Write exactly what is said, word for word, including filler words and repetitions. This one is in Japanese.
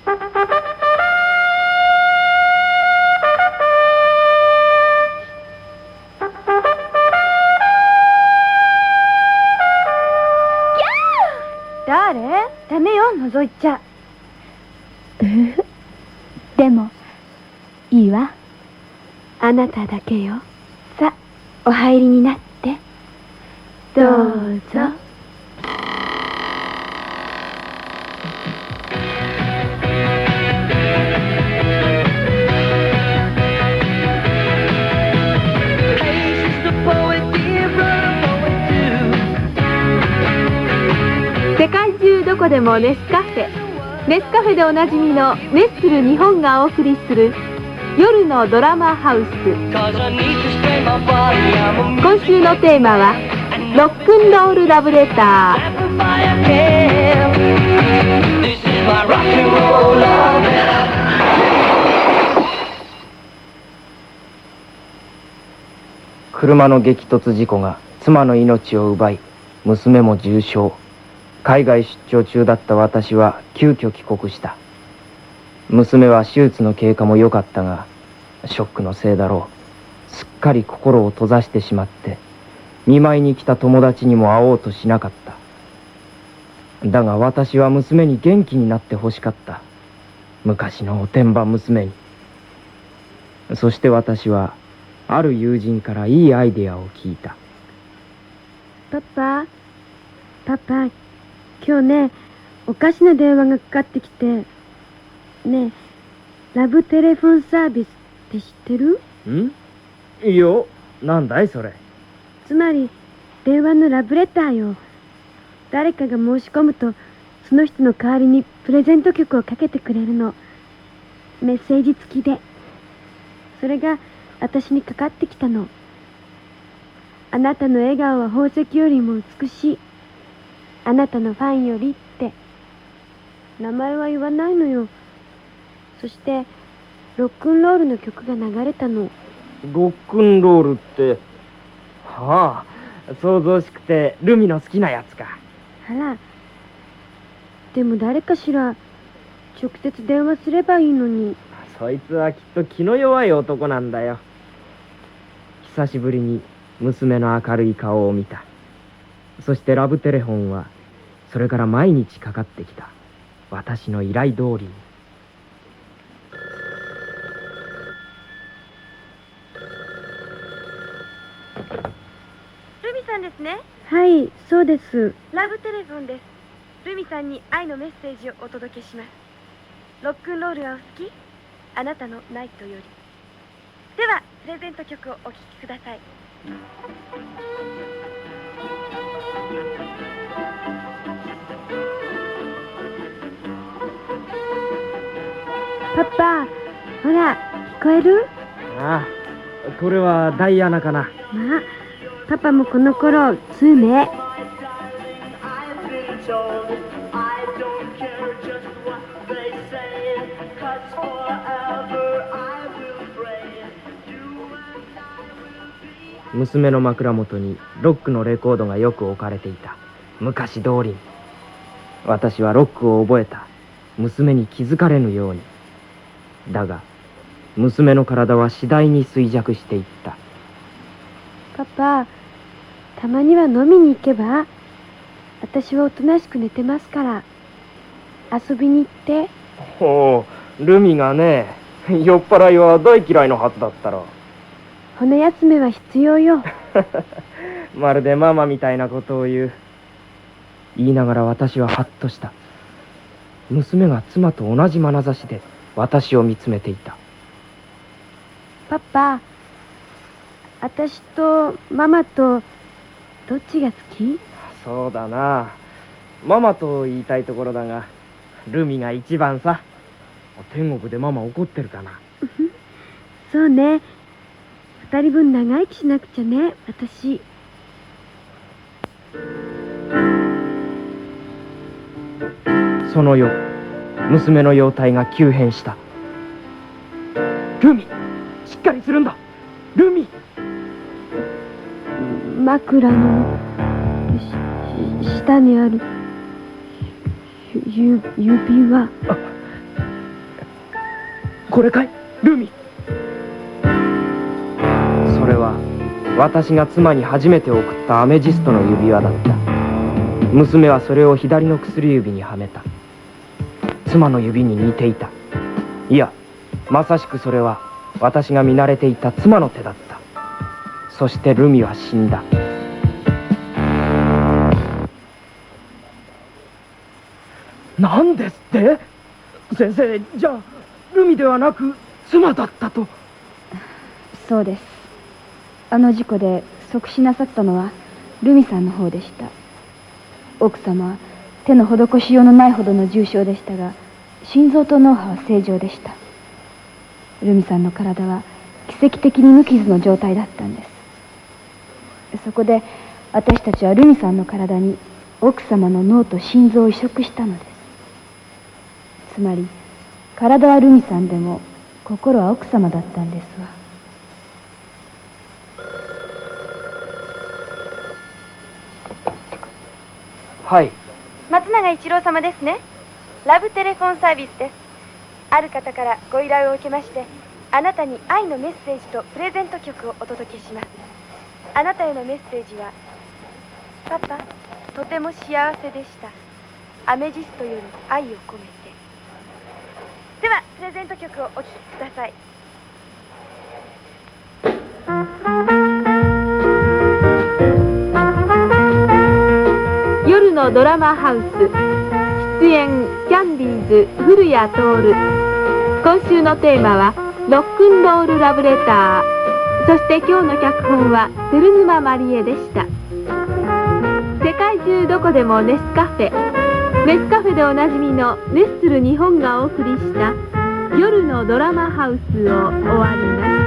誰？ダメよ、覗いちゃ。 でもいいわ。 あなただけよ。さ、お入りになって。どうぞ。世界中どこでもネスカフェ。ネスカフェでおなじみのネッスル日本がお送りする夜のドラマハウス。今週のテーマはロックンロールラブレター。 車の激突事故が妻の命を奪い、娘も重傷。海外出張中だった私は急遽帰国した。娘は手術の経過も良かったが、ショックのせいだろう。すっかり心を閉ざしてしまって、見舞いに来た友達にも会おうとしなかった。だが私は娘に元気になってほしかった。昔のおてんば娘に。そして私は、ある友人からいいアイデアを聞いた。 パパ、パパ、今日ね、おかしな電話がかかってきて、ねえ、ラブテレフォンサービスって知ってる？ ん？いいよ。なんだいそれ。 つまり、電話のラブレターよ。誰かが申し込むと、その人の代わりにプレゼント曲をかけてくれるの。メッセージ付きで。それが私にかかってきたの。あなたの笑顔は宝石よりも美しい。あなたのファンよりって。名前は言わないのよ。そしてロックンロールの曲が流れたの。 ロックンロールって、はあ、想像しくてルミの好きなやつか。 あら、でも誰かしら直接電話すればいいのに。 そいつはきっと気の弱い男なんだよ。久しぶりに娘の明るい顔を見た。そしてラブテレフォンはそれから毎日かかってきた。私の依頼通りに。 ルミさんですね。はい、そうです。ラブテレフォンです。ルミさんに愛のメッセージをお届けします。ロックンロールがお好き？あなたのナイトより。ではプレゼント曲をお聴きください。パパ、ほら、聞こえる？ ああ、これはダイアナかな。 まあ、パパもこの頃通ね。 娘の枕元にロックのレコードがよく置かれていた。昔通りに。私はロックを覚えた。娘に気づかれぬように。だが娘の体は次第に衰弱していった。 パパ、たまには飲みに行けば？私はおとなしく寝てますから。遊びに行って。 ほう、ルミがね、酔っ払いは大嫌いのはずだったろ。 骨休めは必要よ。 まるでママみたいなことを言う。言いながら私はハッとした。娘が妻と同じ眼差しで私を見つめていた。 パパ、私とママとどっちが好き？ そうだな。ママと言いたいところだが、ルミが一番さ。天国でママ怒ってるかな。 そうね。二人分長生きしなくちゃね、私。 その夜、娘の容体が急変した。ルミ、しっかりするんだ。ルミ。 枕の下にあるゆ指輪。 これかい、ルミ。それは私が妻に初めて送ったアメジストの指輪だった。娘はそれを左の薬指にはめた。妻の指に似ていた。いや、まさしくそれは私が見慣れていた妻の手だった。そしてルミは死んだ。なんですって？先生、じゃあルミではなく妻だったと？ そうです。あの事故で即死なさったのはルミさんの方でした。奥様は手の施しようのないほどの重傷でしたが、心臓と脳波は正常でした。ルミさんの体は奇跡的に無傷の状態だったんです。そこで私たちはルミさんの体に奥様の脳と心臓を移植したのです。つまり体はルミさんでも心は奥様だったんですわ。 はい。 松永一郎様ですね。ラブテレフォンサービスです。ある方からご依頼を受けまして、あなたに愛のメッセージとプレゼント曲をお届けします。あなたへのメッセージは、パパ、とても幸せでした。アメジストより愛を込めて。では、プレゼント曲をお聴きください。夜のドラマハウス、出演キャンディーズ古谷徹。今週のテーマはロックンロールラブレター。そして今日の脚本は鶴沼まりえでした。世界中どこでもネスカフェ、ネスカフェでおなじみのネッスル日本がお送りした夜のドラマハウスを終わります。